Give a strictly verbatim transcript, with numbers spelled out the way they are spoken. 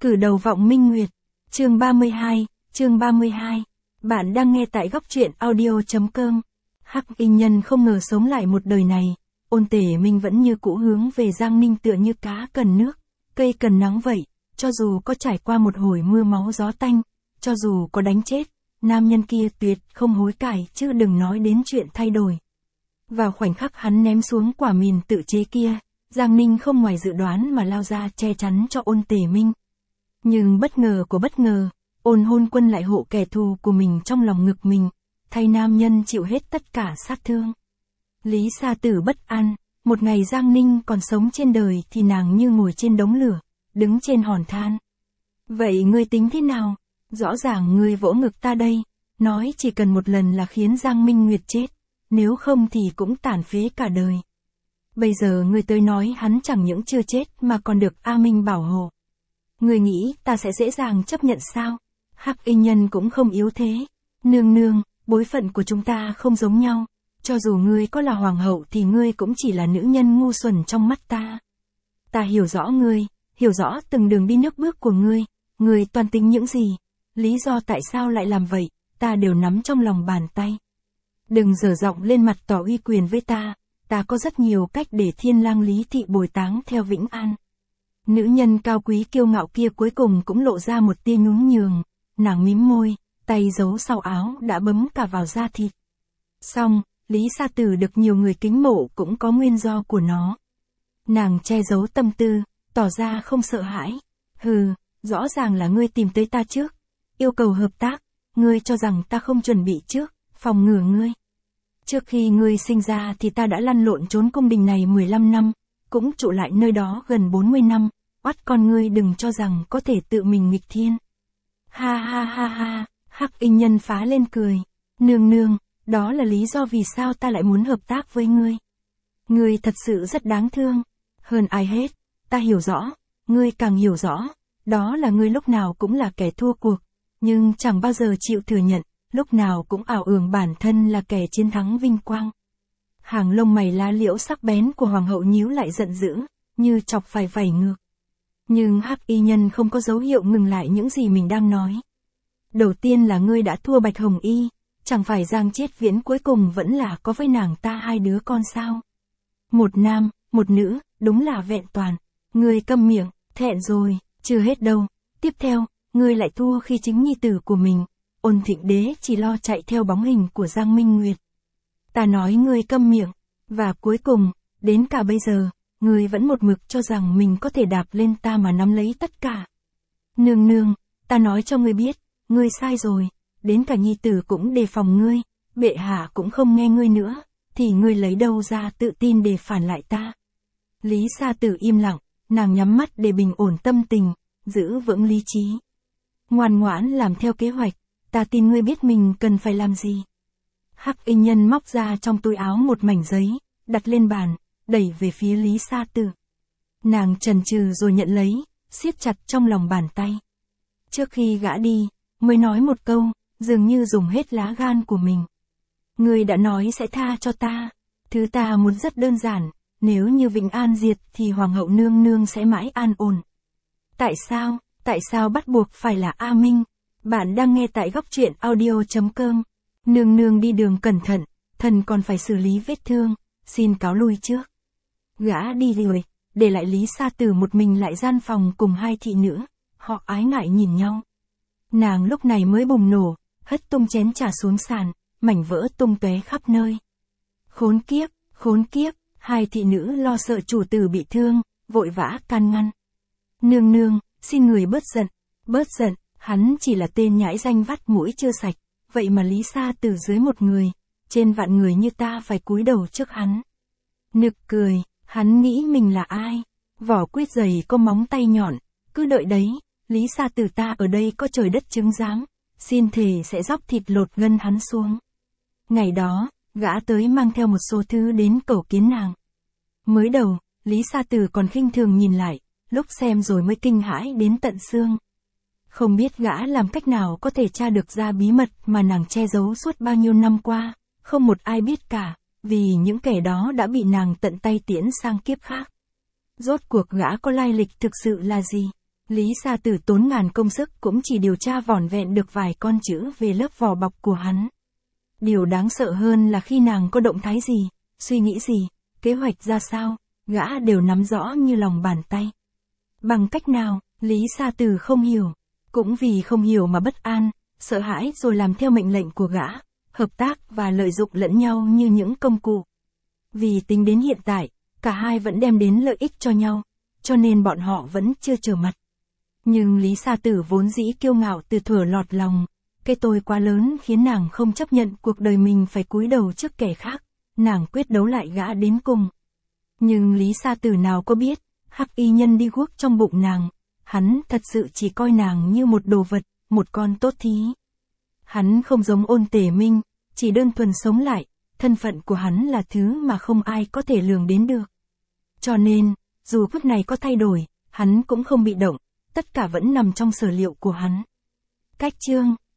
Cử đầu vọng minh nguyệt. Chương ba mươi hai, chương ba mươi hai. Bạn đang nghe tại góc truyện audio.com. Hắc Y Nhân không ngờ sống lại một đời này, Ôn Tể Minh vẫn như cũ hướng về Giang Ninh tựa như cá cần nước, cây cần nắng vậy, cho dù có trải qua một hồi mưa máu gió tanh, cho dù có đánh chết, nam nhân kia tuyệt không hối cải chứ đừng nói đến chuyện thay đổi. Vào khoảnh khắc hắn ném xuống quả mìn tự chế kia, Giang Ninh không ngoài dự đoán mà lao ra che chắn cho Ôn Tể Minh. Nhưng bất ngờ của bất ngờ, Ôn Hôn Quân lại hộ kẻ thù của mình trong lòng ngực mình, thay nam nhân chịu hết tất cả sát thương. Lý Sa Tử bất an, một ngày Giang Ninh còn sống trên đời thì nàng như ngồi trên đống lửa, đứng trên hòn than. Vậy ngươi tính thế nào? Rõ ràng ngươi vỗ ngực ta đây, nói chỉ cần một lần là khiến Giang Minh Nguyệt chết, nếu không thì cũng tàn phế cả đời. Bây giờ ngươi tới nói hắn chẳng những chưa chết mà còn được A Minh bảo hộ. Ngươi nghĩ ta sẽ dễ dàng chấp nhận sao? Hắc Y Nhân cũng không yếu thế. Nương nương, bối phận của chúng ta không giống nhau. Cho dù ngươi có là hoàng hậu thì ngươi cũng chỉ là nữ nhân ngu xuẩn trong mắt ta. Ta hiểu rõ ngươi, hiểu rõ từng đường đi nước bước của ngươi, ngươi toàn tính những gì, lý do tại sao lại làm vậy, ta đều nắm trong lòng bàn tay. Đừng dở giọng lên mặt tỏ uy quyền với ta, ta có rất nhiều cách để thiên lang Lý Thị bồi táng theo Vĩnh An. Nữ nhân cao quý kiêu ngạo kia cuối cùng cũng lộ ra một tia nhún nhường, nàng mím môi, tay giấu sau áo đã bấm cả vào da thịt. Xong, Lý Sa Tử được nhiều người kính mộ cũng có nguyên do của nó. Nàng che giấu tâm tư, tỏ ra không sợ hãi. Hừ, rõ ràng là ngươi tìm tới ta trước, yêu cầu hợp tác, ngươi cho rằng ta không chuẩn bị trước, phòng ngừa ngươi. Trước khi ngươi sinh ra thì ta đã lăn lộn trốn cung đình này mười lăm năm, cũng trụ lại nơi đó gần bốn mươi năm, oắt con ngươi đừng cho rằng có thể tự mình nghịch thiên. Ha ha ha ha, Hắc Y Nhân phá lên cười. Nương nương, đó là lý do vì sao ta lại muốn hợp tác với ngươi. Ngươi thật sự rất đáng thương. Hơn ai hết, ta hiểu rõ, ngươi càng hiểu rõ, đó là ngươi lúc nào cũng là kẻ thua cuộc, nhưng chẳng bao giờ chịu thừa nhận, lúc nào cũng ảo tưởng bản thân là kẻ chiến thắng vinh quang. Hàng lông mày lá liễu sắc bén của hoàng hậu nhíu lại giận dữ, như chọc phải vảy ngược. Nhưng Hắc Y Nhân không có dấu hiệu ngừng lại những gì mình đang nói. Đầu tiên là ngươi đã thua Bạch Hồng Y, chẳng phải Giang Chết Viễn cuối cùng vẫn là có với nàng ta hai đứa con sao? Một nam, một nữ, đúng là vẹn toàn. Ngươi câm miệng, thẹn rồi, chưa hết đâu. Tiếp theo, ngươi lại thua khi chính nhi tử của mình, Ôn Thịnh Đế chỉ lo chạy theo bóng hình của Giang Minh Nguyệt. Ta nói ngươi câm miệng, và cuối cùng, đến cả bây giờ, ngươi vẫn một mực cho rằng mình có thể đạp lên ta mà nắm lấy tất cả. Nương nương, ta nói cho ngươi biết, ngươi sai rồi, đến cả nhi tử cũng đề phòng ngươi, bệ hạ cũng không nghe ngươi nữa, thì ngươi lấy đâu ra tự tin để phản lại ta. Lý Sa Tử im lặng, nàng nhắm mắt để bình ổn tâm tình, giữ vững lý trí. Ngoan ngoãn làm theo kế hoạch, ta tin ngươi biết mình cần phải làm gì. Hắc Y Nhân móc ra trong túi áo một mảnh giấy, đặt lên bàn, đẩy về phía Lý Sa Tử. Nàng chần chừ rồi nhận lấy, siết chặt trong lòng bàn tay. Trước khi gã đi, mới nói một câu, dường như dùng hết lá gan của mình. Ngươi đã nói sẽ tha cho ta, thứ ta muốn rất đơn giản, nếu như Vĩnh An diệt thì Hoàng hậu nương nương sẽ mãi an ổn. Tại sao, tại sao bắt buộc phải là A Minh? Bạn đang nghe tại góc truyện audio.com. Nương nương đi đường cẩn thận, thần còn phải xử lý vết thương, xin cáo lui trước. Gã đi rồi, để lại Lý Sa Tử một mình lại gian phòng cùng hai thị nữ, họ ái ngại nhìn nhau. Nàng lúc này mới bùng nổ, hất tung chén trà xuống sàn, mảnh vỡ tung tóe khắp nơi. Khốn kiếp, khốn kiếp, hai thị nữ lo sợ chủ tử bị thương, vội vã can ngăn. Nương nương, xin người bớt giận, bớt giận, hắn chỉ là tên nhãi danh vắt mũi chưa sạch, vậy mà Lý Sa Tử dưới một người, trên vạn người như ta phải cúi đầu trước hắn. Nực cười, hắn nghĩ mình là ai? Vỏ quýt dày có móng tay nhọn, cứ đợi đấy, Lý Sa Tử ta ở đây có trời đất chứng giám, xin thề sẽ dóc thịt lột gân hắn xuống. Ngày đó, gã tới mang theo một số thứ đến cầu kiến nàng. Mới đầu, Lý Sa Tử còn khinh thường nhìn lại, lúc xem rồi mới kinh hãi đến tận xương. Không biết gã làm cách nào có thể tra được ra bí mật mà nàng che giấu suốt bao nhiêu năm qua, không một ai biết cả, vì những kẻ đó đã bị nàng tận tay tiễn sang kiếp khác. Rốt cuộc gã có lai lịch thực sự là gì? Lý Sa Tử tốn ngàn công sức cũng chỉ điều tra vỏn vẹn được vài con chữ về lớp vỏ bọc của hắn. Điều đáng sợ hơn là khi nàng có động thái gì, suy nghĩ gì, kế hoạch ra sao, gã đều nắm rõ như lòng bàn tay. Bằng cách nào, Lý Sa Tử không hiểu. Cũng vì không hiểu mà bất an, sợ hãi rồi làm theo mệnh lệnh của gã, hợp tác và lợi dụng lẫn nhau như những công cụ. Vì tính đến hiện tại, cả hai vẫn đem đến lợi ích cho nhau, cho nên bọn họ vẫn chưa trở mặt. Nhưng Lý Sa Tử vốn dĩ kiêu ngạo từ thuở lọt lòng, cái tôi quá lớn khiến nàng không chấp nhận cuộc đời mình phải cúi đầu trước kẻ khác, nàng quyết đấu lại gã đến cùng. Nhưng Lý Sa Tử nào có biết, Hắc Y Nhân đi guốc trong bụng nàng, hắn thật sự chỉ coi nàng như một đồ vật, một con tốt thí. Hắn không giống Ôn Tề Minh, chỉ đơn thuần sống lại, thân phận của hắn là thứ mà không ai có thể lường đến được. Cho nên, dù phút này có thay đổi, hắn cũng không bị động, tất cả vẫn nằm trong sở liệu của hắn. Cách chương